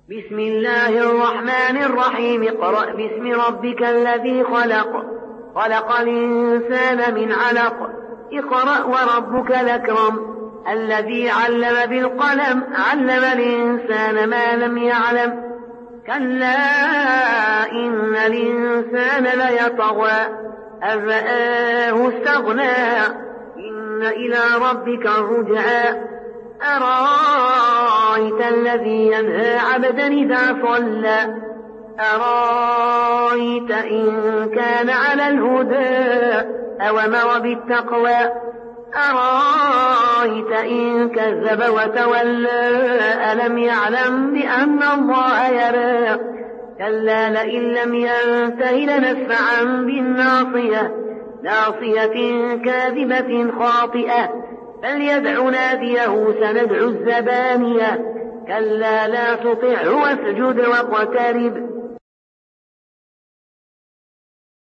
بسم الله الرحمن الرحيم اقرأ باسم ربك الذي خلق الإنسان من علق اقرأ وربك الأكرم الذي علم بالقلم علم الإنسان ما لم يعلم كلا إن الإنسان ليطغى أن رآه استغنى إن إلى ربك الرجعى أرأيت الذي ينهى عبدا إذا صلى أرأيت إن كان على الهدى أوامر بالتقوى أرأيت إن كذب وتولى ألم يعلم بأن الله يرى كلا لئن لم ينته لنسفعا بالناصية كاذبة خاطئة فليدع ناديه سندع الزبانية كلا لا تطعه واسجد واقترب